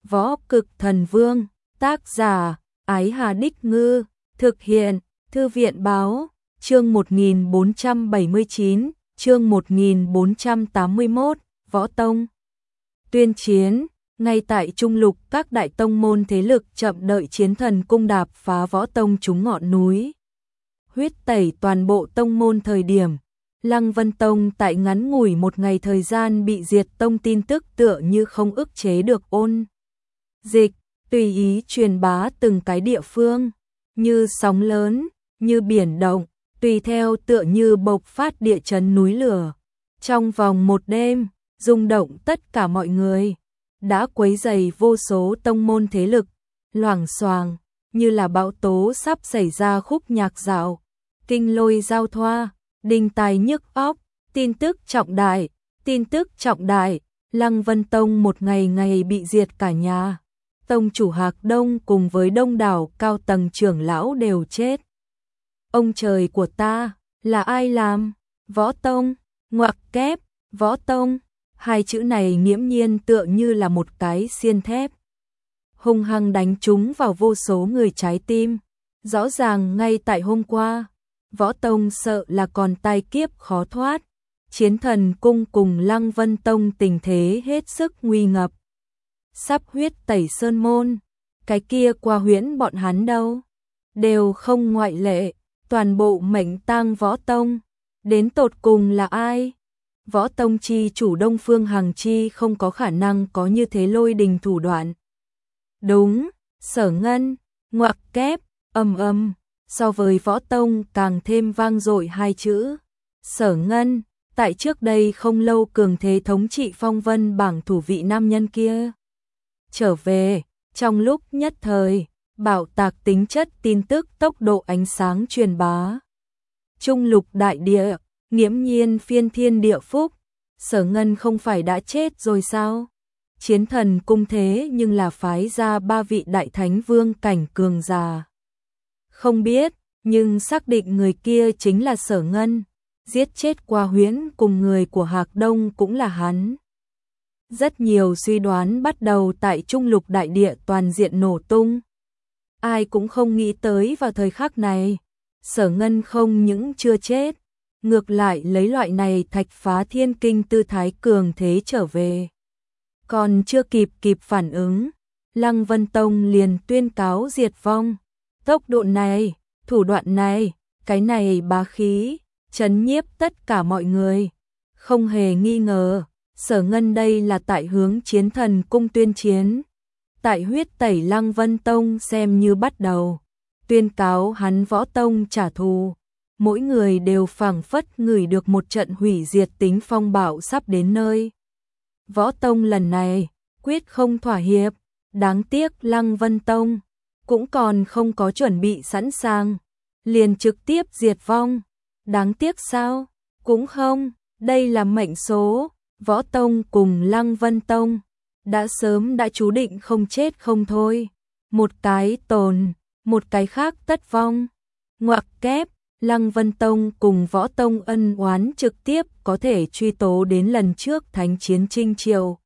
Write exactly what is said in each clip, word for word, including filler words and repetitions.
Võ Cực Thần Vương, tác giả, Ái Hà Đích Ngư, thực hiện, Thư viện Báo, chương một nghìn bốn trăm bảy mươi chín, chương một nghìn bốn trăm tám mươi mốt, Võ Tông. Tuyên chiến, ngay tại Trung Lục các đại tông môn thế lực chậm đợi chiến thần cung đạp phá Võ Tông trúng ngọn núi. Huyết tẩy toàn bộ tông môn thời điểm. Lăng Vân Tông tại ngắn ngủi một ngày thời gian bị diệt tông tin tức tựa như không ức chế được ôn. Dịch, tùy ý truyền bá từng cái địa phương, như sóng lớn, như biển động, tùy theo tựa như bộc phát địa chấn núi lửa. Trong vòng một đêm, rung động tất cả mọi người, đã quấy rầy vô số tông môn thế lực, loảng xoảng, như là bão tố sắp xảy ra khúc nhạc dạo, kinh lôi giao thoa. Đinh tai nhức óc, tin tức trọng đại, tin tức trọng đại, Lăng Vân Tông một ngày ngày bị diệt cả nhà. Tông chủ Hạc Đông cùng với đông đảo cao tầng trưởng lão đều chết. Ông trời của ta, là ai làm? Võ Tông, ngoặc kép, Võ Tông, hai chữ này nghiễm nhiên tựa như là một cái xiên thép. Hung hăng đánh trúng vào vô số người trái tim, rõ ràng ngay tại hôm qua. Võ Tông sợ là còn tai kiếp khó thoát, chiến thần cung cùng Lăng Vân Tông tình thế hết sức nguy ngập. Sắp huyết tẩy sơn môn, cái kia qua huyễn bọn hắn đâu, đều không ngoại lệ, toàn bộ mệnh tang Võ Tông, đến tột cùng là ai? Võ Tông chi chủ Đông Phương Hằng Chi không có khả năng có như thế lôi đình thủ đoạn. Đúng, Sở Ngân, ngoặc kép, ầm ầm. So với Võ Tông càng thêm vang dội hai chữ. Sở Ngân, tại trước đây không lâu cường thế thống trị phong vân bảng thủ vị nam nhân kia. Trở về, trong lúc nhất thời, bạo tạc tính chất tin tức tốc độ ánh sáng truyền bá. Trung Lục đại địa, nghiễm nhiên phiên thiên địa phúc. Sở Ngân không phải đã chết rồi sao? Chiến thần cung thế nhưng là phái ra ba vị đại thánh vương cảnh cường già. Không biết, nhưng xác định người kia chính là Sở Ngân, giết chết qua huyễn cùng người của Hạc Đông cũng là hắn. Rất nhiều suy đoán bắt đầu tại Trung Lục đại địa toàn diện nổ tung. Ai cũng không nghĩ tới vào thời khắc này, Sở Ngân không những chưa chết, ngược lại lấy loại này thạch phá thiên kinh tư thái cường thế trở về. Còn chưa kịp kịp phản ứng, Lăng Vân Tông liền tuyên cáo diệt vong. Tốc độ này, thủ đoạn này, cái này bá khí, chấn nhiếp tất cả mọi người. Không hề nghi ngờ, Sở Ngân đây là tại hướng chiến thần cung tuyên chiến. Tại huyết tẩy Lăng Vân Tông xem như bắt đầu. Tuyên cáo hắn Võ Tông trả thù. Mỗi người đều phảng phất ngửi được một trận hủy diệt tính phong bạo sắp đến nơi. Võ Tông lần này, quyết không thỏa hiệp. Đáng tiếc Lăng Vân Tông cũng còn không có chuẩn bị sẵn sàng, liền trực tiếp diệt vong. Đáng tiếc sao? Cũng không, đây là mệnh số. Võ Tông cùng Lăng Vân Tông đã sớm đã chú định không chết không thôi. Một cái tồn, một cái khác tất vong. Ngoặc kép, Lăng Vân Tông cùng Võ Tông ân oán trực tiếp có thể truy tố đến lần trước Thánh chiến Trinh Triều.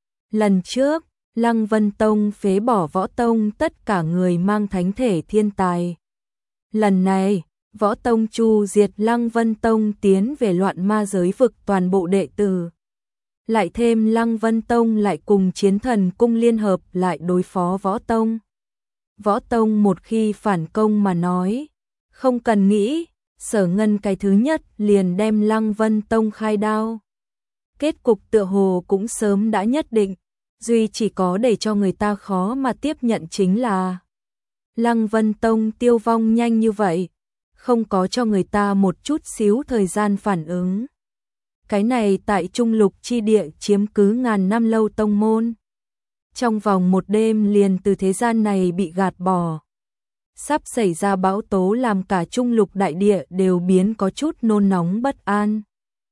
Lần trước, Lăng Vân Tông phế bỏ Võ Tông tất cả người mang thánh thể thiên tài. Lần này, Võ Tông chu diệt Lăng Vân Tông tiến về loạn ma giới vực toàn bộ đệ tử. Lại thêm Lăng Vân Tông lại cùng chiến thần cung liên hợp lại đối phó Võ Tông. Võ Tông một khi phản công mà nói, không cần nghĩ, Sở Ngân cái thứ nhất liền đem Lăng Vân Tông khai đao. Kết cục tựa hồ cũng sớm đã nhất định. Duy chỉ có để cho người ta khó mà tiếp nhận chính là Lăng Vân Tông tiêu vong nhanh như vậy, không có cho người ta một chút xíu thời gian phản ứng. Cái này tại Trung Lục chi địa chiếm cứ ngàn năm lâu tông môn. Trong vòng một đêm liền từ thế gian này bị gạt bỏ. Sắp xảy ra bão tố làm cả Trung Lục đại địa đều biến có chút nôn nóng bất an.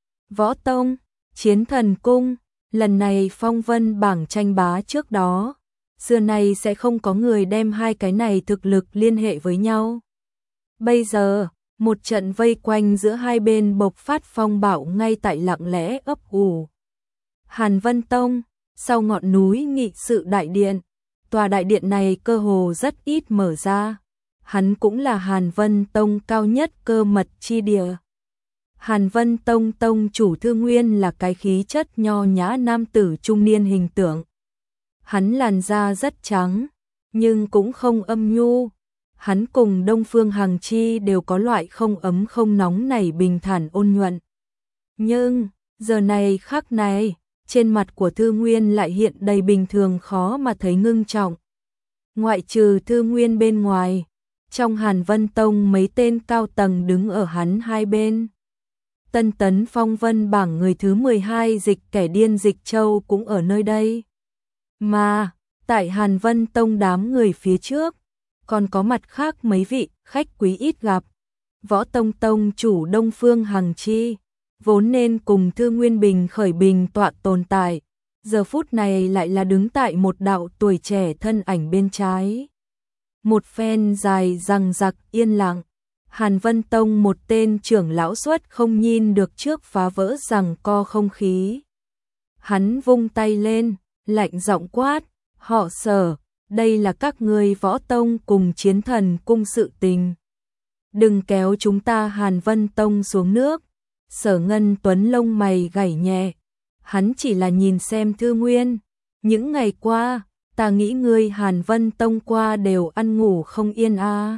Võ Tông, chiến thần cung. Lần này phong vân bảng tranh bá trước đó, xưa nay sẽ không có người đem hai cái này thực lực liên hệ với nhau. Bây giờ, một trận vây quanh giữa hai bên bộc phát phong bạo ngay tại lặng lẽ ấp ủ. Hàn Vân Tông, sau ngọn núi nghị sự đại điện, tòa đại điện này cơ hồ rất ít mở ra. Hắn cũng là Hàn Vân Tông cao nhất cơ mật chi địa. Hàn Vân Tông tông chủ Thương Nguyên là cái khí chất nho nhã nam tử trung niên hình tượng. Hắn làn da rất trắng, nhưng cũng không âm nhu. Hắn cùng Đông Phương Hằng Chi đều có loại không ấm không nóng này bình thản ôn nhuận. Nhưng, giờ này khắc này, trên mặt của Thư Nguyên lại hiện đầy bình thường khó mà thấy ngưng trọng. Ngoại trừ Thư Nguyên bên ngoài, trong Hàn Vân Tông mấy tên cao tầng đứng ở hắn hai bên. Tân tấn phong vân bảng người thứ mười hai Dịch kẻ điên Dịch Châu cũng ở nơi đây. Mà, tại Hàn Vân Tông đám người phía trước, còn có mặt khác mấy vị khách quý ít gặp. Võ Tông Tông chủ Đông Phương Hằng Chi, vốn nên cùng Thư Nguyên Bình khởi bình tọa tồn tại, giờ phút này lại là đứng tại một đạo tuổi trẻ thân ảnh bên trái. Một phen dài rằng rặc yên lặng, Hàn Vân Tông một tên trưởng lão xuất không nhìn được trước phá vỡ rằng co không khí. Hắn vung tay lên, lạnh giọng quát, họ Sở, đây là các ngươi Võ Tông cùng Chiến Thần cung sự tình. Đừng kéo chúng ta Hàn Vân Tông xuống nước. Sở Ngân Tuấn lông mày gảy nhẹ, hắn chỉ là nhìn xem Thư Nguyên. Những ngày qua, ta nghĩ ngươi Hàn Vân Tông qua đều ăn ngủ không yên a.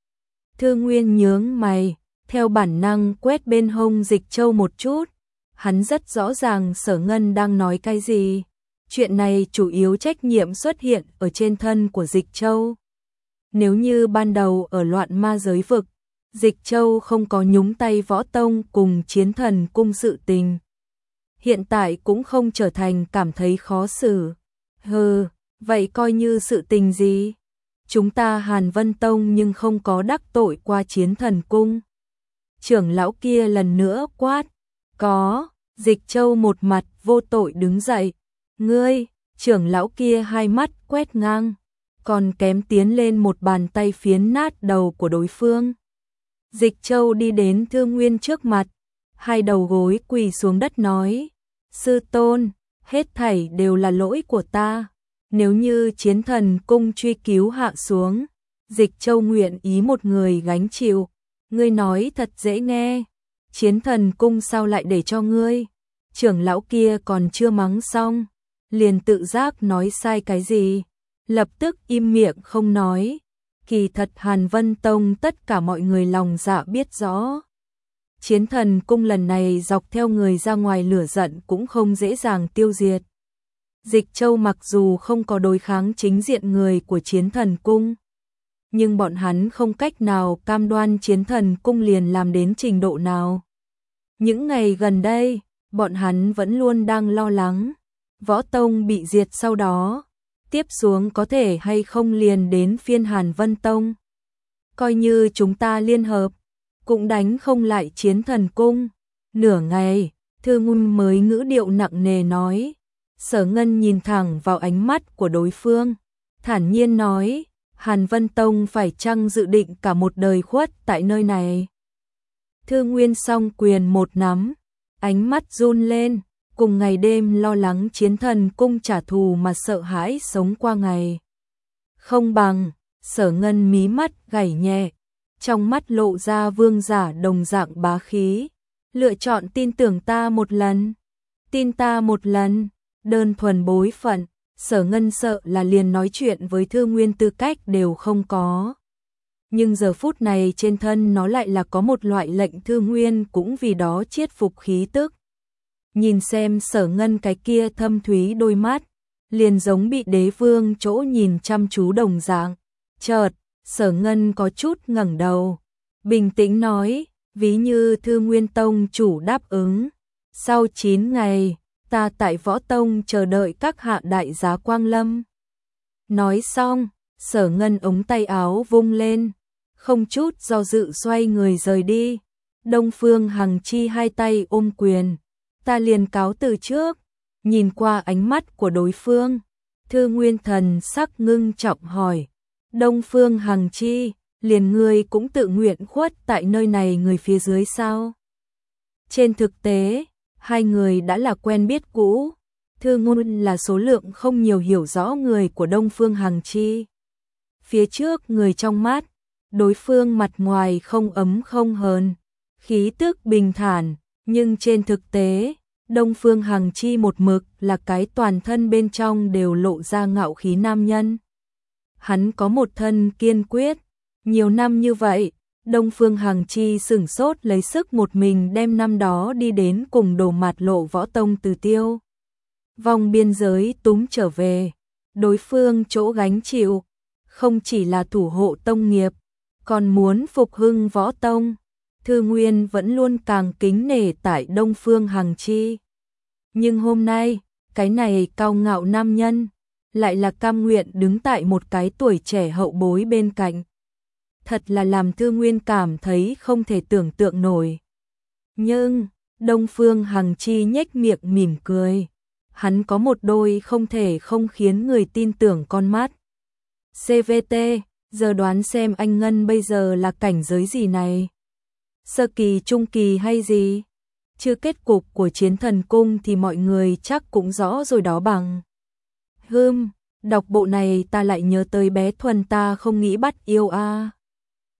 Thư Nguyên nhướng mày, theo bản năng quét bên hông Dịch Châu một chút. Hắn rất rõ ràng Sở Ngân đang nói cái gì. Chuyện này chủ yếu trách nhiệm xuất hiện ở trên thân của Dịch Châu. Nếu như ban đầu ở loạn ma giới vực, Dịch Châu không có nhúng tay Võ Tông cùng Chiến Thần cung sự tình, hiện tại cũng không trở thành cảm thấy khó xử. Hừ, vậy coi như sự tình gì? Chúng ta Hàn Vân Tông nhưng không có đắc tội qua Chiến Thần cung. Trưởng lão kia lần nữa quát. Có, Dịch Châu một mặt vô tội đứng dậy. Ngươi, trưởng lão kia hai mắt quét ngang, còn kém tiến lên một bàn tay phiến nát đầu của đối phương. Dịch Châu đi đến Thương Nguyên trước mặt, hai đầu gối quỳ xuống đất nói, sư tôn, hết thảy đều là lỗi của ta, nếu như Chiến Thần cung truy cứu hạ xuống, Dịch Châu nguyện ý một người gánh chịu. Ngươi nói thật dễ nghe, Chiến Thần cung sao lại để cho ngươi? Trưởng lão kia còn chưa mắng xong, liền tự giác nói sai cái gì, lập tức im miệng không nói. Kỳ thật Hàn Vân Tông tất cả mọi người lòng dạ biết rõ. Chiến Thần cung lần này dọc theo người ra ngoài lửa giận cũng không dễ dàng tiêu diệt. Dịch Châu mặc dù không có đối kháng chính diện người của Chiến Thần cung, nhưng bọn hắn không cách nào cam đoan Chiến Thần cung liền làm đến trình độ nào. Những ngày gần đây, bọn hắn vẫn luôn đang lo lắng, Võ Tông bị diệt sau đó, tiếp xuống có thể hay không liền đến phiên Hàn Vân Tông. Coi như chúng ta liên hợp, cũng đánh không lại Chiến Thần cung. Nửa ngày, Thư Nguyên mới ngữ điệu nặng nề nói. Sở Ngân nhìn thẳng vào ánh mắt của đối phương, thản nhiên nói, Hàn Vân Tông phải chăng dự định cả một đời khuất tại nơi này? Thư Nguyên song quyền một nắm, ánh mắt run lên, cùng ngày đêm lo lắng Chiến Thần cung trả thù mà sợ hãi sống qua ngày. Không bằng, Sở Ngân mí mắt gảy nhẹ, trong mắt lộ ra vương giả đồng dạng bá khí. Lựa chọn tin tưởng ta một lần, tin ta một lần, đơn thuần bối phận, Sở Ngân sợ là liền nói chuyện với Thư Nguyên tư cách đều không có. Nhưng giờ phút này trên thân nó lại là có một loại lệnh Thư Nguyên cũng vì đó chiết phục khí tức. Nhìn xem Sở Ngân cái kia thâm thúy đôi mắt, liền giống bị đế vương chỗ nhìn chăm chú đồng dạng. Chợt, Sở Ngân có chút ngẩng đầu, bình tĩnh nói, ví như Thư Nguyên Tông chủ đáp ứng, sau chín ngày, ta tại Võ Tông chờ đợi các hạ đại giá quang lâm. Nói xong, Sở Ngân ống tay áo vung lên, không chút do dự xoay người rời đi. Đông Phương Hằng Chi hai tay ôm quyền, ta liền cáo từ trước. Nhìn qua ánh mắt của đối phương, Thư Nguyên thần sắc ngưng trọng hỏi, Đông Phương Hằng Chi, liền ngươi cũng tự nguyện khuất tại nơi này người phía dưới sao? Trên thực tế, hai người đã là quen biết cũ, Thư ngôn là số lượng không nhiều hiểu rõ người của Đông Phương Hằng Chi. Phía trước người trong mắt, đối phương mặt ngoài không ấm không hờn, khí tức bình thản, nhưng trên thực tế, Đông Phương Hằng Chi một mực là cái toàn thân bên trong đều lộ ra ngạo khí nam nhân. Hắn có một thân kiên quyết, nhiều năm như vậy, Đông Phương Hằng Chi sửng sốt lấy sức một mình đem năm đó đi đến cùng Đồ Mạt Lộ võ tông từ tiêu vòng biên giới túm trở về, đối phương chỗ gánh chịu, không chỉ là thủ hộ tông nghiệp, còn muốn phục hưng võ tông. Thư Nguyên vẫn luôn càng kính nể tại Đông Phương Hằng Chi. Nhưng hôm nay, cái này cao ngạo nam nhân, lại là cam nguyện đứng tại một cái tuổi trẻ hậu bối bên cạnh. Thật là làm Thư Nguyên cảm thấy không thể tưởng tượng nổi. Nhưng, Đông Phương Hằng Chi nhếch miệng mỉm cười. Hắn có một đôi không thể không khiến người tin tưởng con mắt. xê vê tê, giờ đoán xem anh Ngân bây giờ là cảnh giới gì này? Sơ kỳ, trung kỳ hay gì? Chứ kết cục của Chiến Thần Cung thì mọi người chắc cũng rõ rồi đó bằng. Hưm, đọc bộ này ta lại nhớ tới bé Thuần ta không nghĩ bắt yêu a. À.